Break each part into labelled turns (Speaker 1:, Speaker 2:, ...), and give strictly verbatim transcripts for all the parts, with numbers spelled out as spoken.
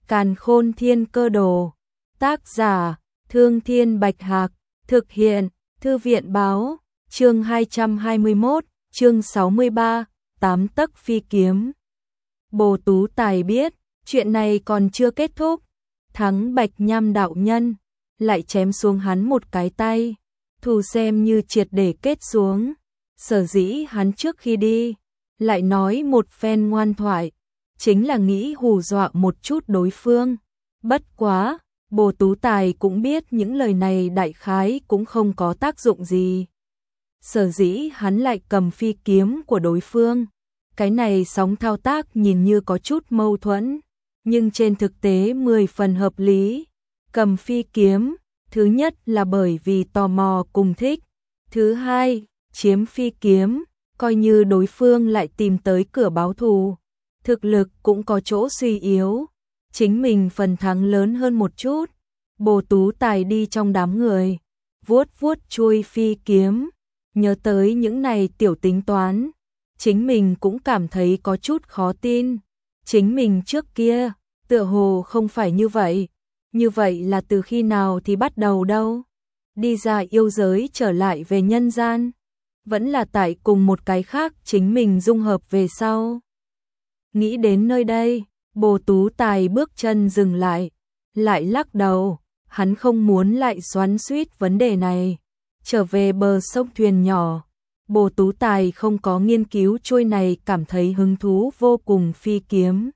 Speaker 1: Càn Khôn Thiên Cơ Đồ. Tác giả: Thương Thiên Bạch Hạc. Thực hiện: Thư viện báo. Chương hai trăm hai mươi mốt, chương sáu mươi ba, tám tấc phi kiếm. Bồ Tú Tài biết, chuyện này còn chưa kết thúc. Thắng Bạch Nham đạo nhân lại chém xuống hắn một cái tay, thù xem như triệt để kết xuống. Sở dĩ hắn trước khi đi lại nói một phen ngoan thoại, chính là nghĩ hù dọa một chút đối phương. Bất quá, Bồ Tú Tài cũng biết những lời này đại khái cũng không có tác dụng gì. Sở dĩ hắn lại cầm phi kiếm của đối phương. Cái này sóng thao tác nhìn như có chút mâu thuẫn, nhưng trên thực tế mười phần hợp lý. Cầm phi kiếm, thứ nhất là bởi vì tò mò cùng thích. Thứ hai, chiếm phi kiếm, coi như đối phương lại tìm tới cửa báo thù. Thực lực cũng có chỗ suy yếu, chính mình phần thắng lớn hơn một chút. Bồ Tú Tài đi trong đám người, vuốt vuốt chuôi phi kiếm, nhớ tới những này tiểu tính toán. Chính mình cũng cảm thấy có chút khó tin. Chính mình trước kia, tựa hồ không phải như vậy. Như vậy là từ khi nào thì bắt đầu đâu? Đi ra yêu giới trở lại về nhân gian, vẫn là tại cùng một cái khác chính mình dung hợp về sau. Nghĩ đến nơi đây, Bồ Tú Tài bước chân dừng lại, lại lắc đầu. Hắn không muốn lại xoắn xuýt vấn đề này. Trở về bờ sông thuyền nhỏ, Bồ Tú Tài không có nghiên cứu trôi này cảm thấy hứng thú vô cùng phi kiếm,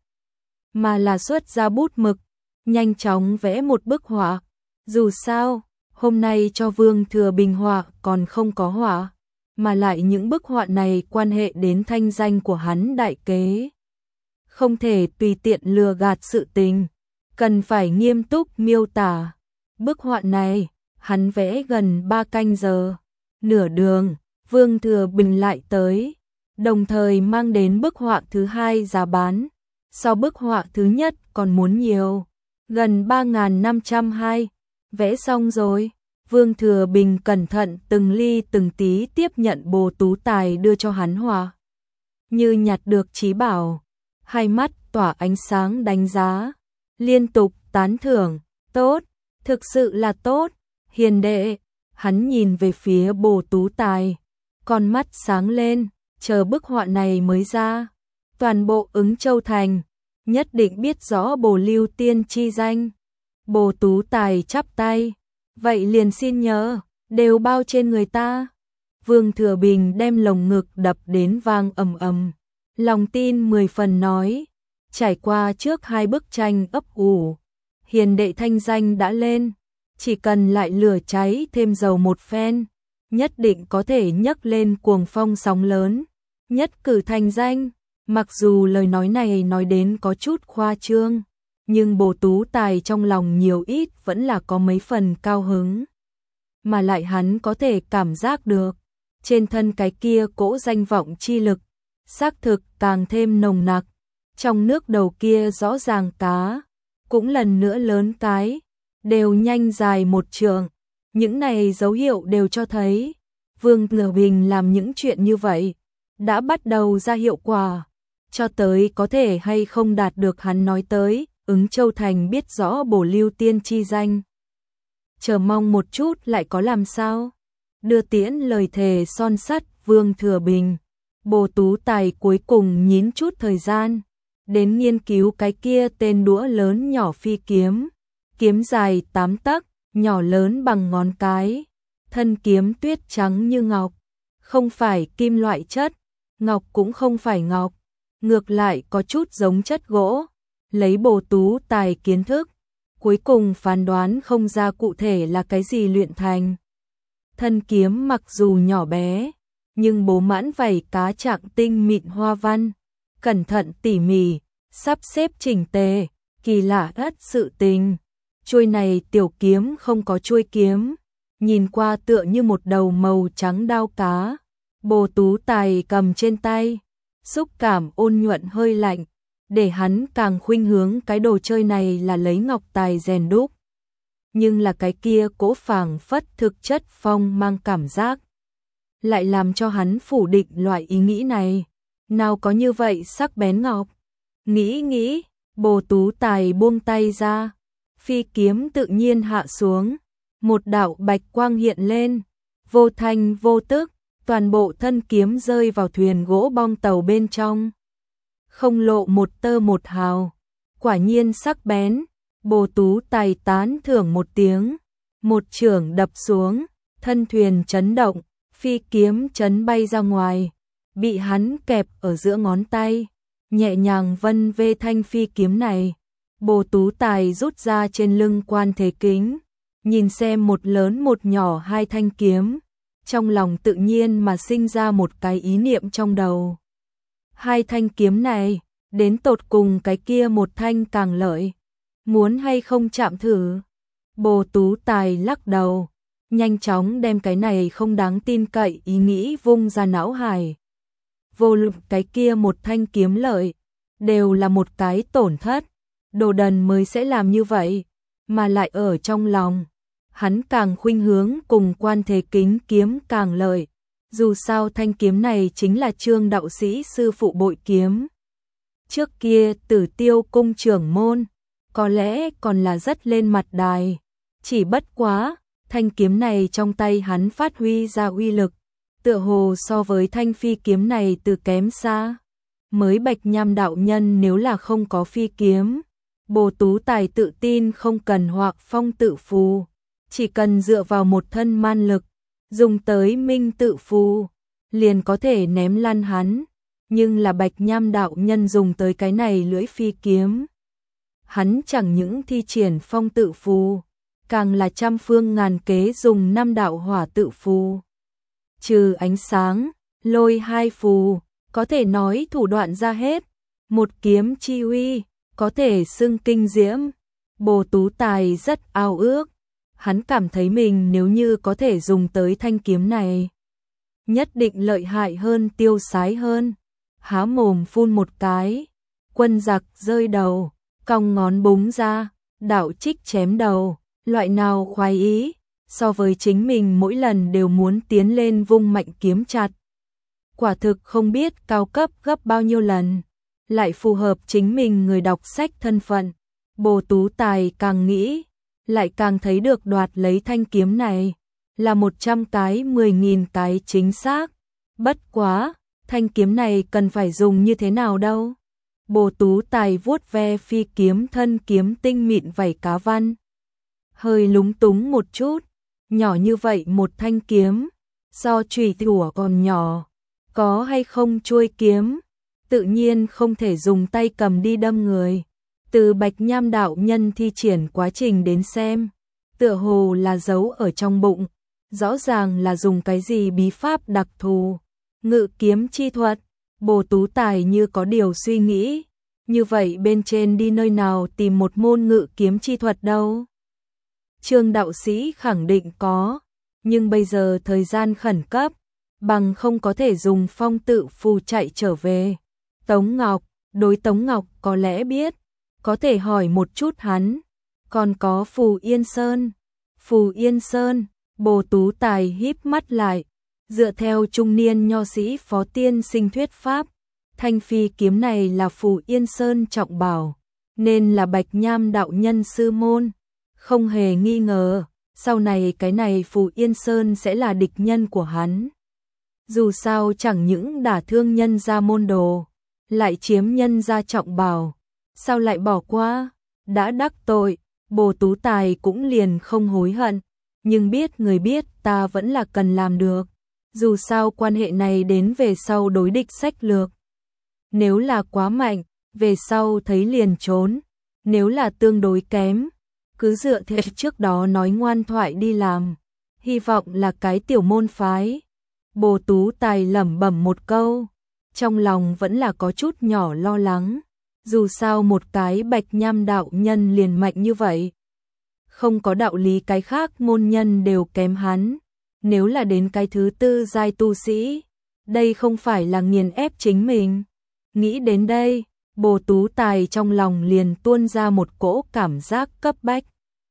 Speaker 1: mà là xuất ra bút mực, nhanh chóng vẽ một bức họa. Dù sao, hôm nay cho Vương Thừa Bình họa còn không có họa, mà lại những bức họa này quan hệ đến thanh danh của hắn đại kế. Không thể tùy tiện lừa gạt sự tình, cần phải nghiêm túc miêu tả. Bức họa này, hắn vẽ gần ba canh giờ. Nửa đường, Vương Thừa Bình lại tới, đồng thời mang đến bức họa thứ hai giá bán. So bức họa thứ nhất còn muốn nhiều, gần ba nghìn năm trăm hai. Vẽ xong rồi, Vương Thừa Bình cẩn thận từng ly từng tí tiếp nhận Bồ Tú Tài đưa cho hắn họa. Như nhặt được trí bảo, hai mắt tỏa ánh sáng đánh giá, liên tục tán thưởng. Tốt, thực sự là tốt, hiền đệ. Hắn nhìn về phía Bồ Tú Tài, con mắt sáng lên, chờ bức họa này mới ra. Toàn bộ Ứng Châu Thành nhất định biết rõ Bồ Lưu Tiên chi danh. Bồ Tú Tài chắp tay, vậy liền xin nhờ, đều bao trên người ta. Vương Thừa Bình đem lồng ngực đập đến vang ầm ầm, lòng tin mười phần nói, trải qua trước hai bức tranh ấp ủ, hiền đệ thanh danh đã lên, chỉ cần lại lửa cháy thêm dầu một phen, nhất định có thể nhấc lên cuồng phong sóng lớn, nhất cử thành danh. Mặc dù lời nói này nói đến có chút khoa trương, nhưng Bồ Tú Tài trong lòng nhiều ít vẫn là có mấy phần cao hứng. Mà lại hắn có thể cảm giác được, trên thân cái kia cỗ danh vọng chi lực, xác thực càng thêm nồng nặc. Trong nước đầu kia rõ ràng cá, cũng lần nữa lớn cái, đều nhanh dài một trượng. Những này dấu hiệu đều cho thấy, Vương Thừa Bình làm những chuyện như vậy, đã bắt đầu ra hiệu quả. Cho tới có thể hay không đạt được hắn nói tới, Ứng Châu Thành biết rõ Bồ Lưu Tiên chi danh. Chờ mong một chút lại có làm sao? Đưa tiễn lời thề son sắt Vương Thừa Bình, Bồ Tú Tài cuối cùng nhín chút thời gian, đến nghiên cứu cái kia tên đũa lớn nhỏ phi kiếm. Kiếm dài tám tấc, nhỏ lớn bằng ngón cái, thân kiếm tuyết trắng như ngọc, không phải kim loại chất, ngọc cũng không phải ngọc, ngược lại có chút giống chất gỗ. Lấy Bồ Tú Tài kiến thức, cuối cùng phán đoán không ra cụ thể là cái gì luyện thành. Thân kiếm mặc dù nhỏ bé, nhưng bố mãn vảy cá trạng tinh mịn hoa văn, cẩn thận tỉ mỉ, sắp xếp chỉnh tề, kỳ lạ ất sự tình. Chuôi này tiểu kiếm không có chuôi kiếm, nhìn qua tựa như một đầu màu trắng đao cá. Bồ Tú Tài cầm trên tay, xúc cảm ôn nhuận hơi lạnh, để hắn càng khuynh hướng cái đồ chơi này là lấy ngọc tài rèn đúc. Nhưng là cái kia cỗ phảng phất thực chất phong mang cảm giác, lại làm cho hắn phủ định loại ý nghĩ này. Nào có như vậy sắc bén ngọc. Nghĩ nghĩ, Bồ Tú Tài buông tay ra, phi kiếm tự nhiên hạ xuống, một đạo bạch quang hiện lên, vô thanh vô tức, toàn bộ thân kiếm rơi vào thuyền gỗ bong tàu bên trong. Không lộ một tơ một hào, quả nhiên sắc bén. Bồ Tú Tài tán thưởng một tiếng, một chưởng đập xuống, thân thuyền chấn động, phi kiếm chấn bay ra ngoài, bị hắn kẹp ở giữa ngón tay, nhẹ nhàng vân vê thanh phi kiếm này. Bồ Tú Tài rút ra trên lưng quan thế kính, nhìn xem một lớn một nhỏ hai thanh kiếm, trong lòng tự nhiên mà sinh ra một cái ý niệm trong đầu. Hai thanh kiếm này, đến tột cùng cái kia một thanh càng lợi, muốn hay không chạm thử? Bồ Tú Tài lắc đầu, nhanh chóng đem cái này không đáng tin cậy ý nghĩ vung ra não hải. Vô luận cái kia một thanh kiếm lợi, đều là một cái tổn thất, đồ đần mới sẽ làm như vậy, mà lại ở trong lòng. Hắn càng khuynh hướng cùng quan thế kính kiếm càng lợi, dù sao thanh kiếm này chính là Trương đạo sĩ sư phụ bội kiếm. Trước kia Tử Tiêu cung trưởng môn, có lẽ còn là rất lên mặt đài, chỉ bất quá, thanh kiếm này trong tay hắn phát huy ra uy lực, tựa hồ so với thanh phi kiếm này từ kém xa. Mới Bạch Nham đạo nhân nếu là không có phi kiếm, Bồ Tú Tài tự tin không cần Hoạc Phong tự phù, chỉ cần dựa vào một thân man lực, dùng tới minh tự phù, liền có thể ném lăn hắn, nhưng là Bạch Nham đạo nhân dùng tới cái này lưỡi phi kiếm. Hắn chẳng những thi triển phong tự phù, càng là trăm phương ngàn kế dùng năm đạo hỏa tự phù. Trừ ánh sáng, lôi hai phù, có thể nói thủ đoạn ra hết, một kiếm chi uy, có thể xưng kinh diễm. Bồ Tú Tài rất ao ước, hắn cảm thấy mình nếu như có thể dùng tới thanh kiếm này, nhất định lợi hại hơn tiêu sái hơn. Há mồm phun một cái, quân giặc rơi đầu, cong ngón búng ra, đạo trích chém đầu, loại nào khoái ý, so với chính mình mỗi lần đều muốn tiến lên vung mạnh kiếm chặt. Quả thực không biết cao cấp gấp bao nhiêu lần, lại phù hợp chính mình người đọc sách thân phận. Bồ Tú Tài càng nghĩ, lại càng thấy được đoạt lấy thanh kiếm này, là một trăm cái mười nghìn cái chính xác. Bất quá, thanh kiếm này cần phải dùng như thế nào đâu? Bồ Tú Tài vuốt ve phi kiếm thân kiếm tinh mịn vảy cá văn, hơi lúng túng một chút, nhỏ như vậy một thanh kiếm, so chùy thủa còn nhỏ, có hay không chuôi kiếm, tự nhiên không thể dùng tay cầm đi đâm người. Từ Bạch Nham đạo nhân thi triển quá trình đến xem, tựa hồ là giấu ở trong bụng, rõ ràng là dùng cái gì bí pháp đặc thù, ngự kiếm chi thuật. Bồ Tú Tài như có điều suy nghĩ, như vậy bên trên đi nơi nào tìm một môn ngự kiếm chi thuật đâu? Trương đạo sĩ khẳng định có, nhưng bây giờ thời gian khẩn cấp, bằng không có thể dùng phong tự phù chạy trở về. Tống Ngọc, đối Tống Ngọc có lẽ biết, có thể hỏi một chút hắn. Còn có Phù Yên Sơn. Phù Yên Sơn, Bồ Tú Tài híp mắt lại, dựa theo trung niên nho sĩ Phó Tiên Sinh thuyết pháp, thanh phi kiếm này là Phù Yên Sơn trọng bảo, nên là Bạch Nham đạo nhân sư môn. Không hề nghi ngờ, sau này cái này Phù Yên Sơn sẽ là địch nhân của hắn. Dù sao chẳng những đả thương nhân gia môn đồ, lại chiếm nhân gia trọng bảo, sao lại bỏ qua? Đã đắc tội, Bồ Tú Tài cũng liền không hối hận, nhưng biết người biết ta vẫn là cần làm được. Dù sao quan hệ này đến về sau đối địch sách lược. Nếu là quá mạnh, về sau thấy liền trốn. Nếu là tương đối kém, cứ dựa theo trước đó nói ngoan thoại đi làm. Hy vọng là cái tiểu môn phái. Bồ Tú Tài lẩm bẩm một câu, trong lòng vẫn là có chút nhỏ lo lắng. Dù sao một cái Bạch Nham đạo nhân liền mạnh như vậy, không có đạo lý cái khác môn nhân đều kém hắn. Nếu là đến cái thứ tư giai tu sĩ, đây không phải là nghiền ép chính mình. Nghĩ đến đây, Bồ Tú Tài trong lòng liền tuôn ra một cỗ cảm giác cấp bách.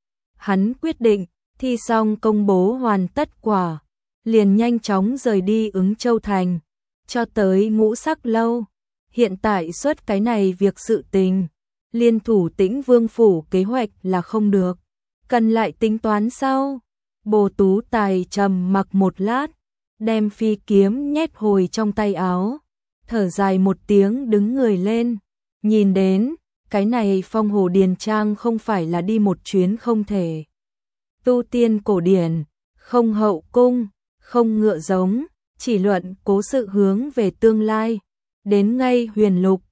Speaker 1: Hắn quyết định, thi xong công bố hoàn tất quả, liền nhanh chóng rời đi Ứng Châu Thành, cho tới Ngũ Sắc Lâu. Hiện tại xuất cái này việc sự tình, liên thủ Tĩnh Vương phủ kế hoạch là không được. Cần lại tính toán sau. Bồ Tú Tài trầm mặc một lát, đem phi kiếm nhét hồi trong tay áo, thở dài một tiếng đứng người lên, nhìn đến, cái này Phong Hồ Điền Trang không phải là đi một chuyến không thể. Tu tiên cổ điển, không hậu cung, không ngựa giống, chỉ luận cố sự hướng về tương lai, đến ngay huyền lục,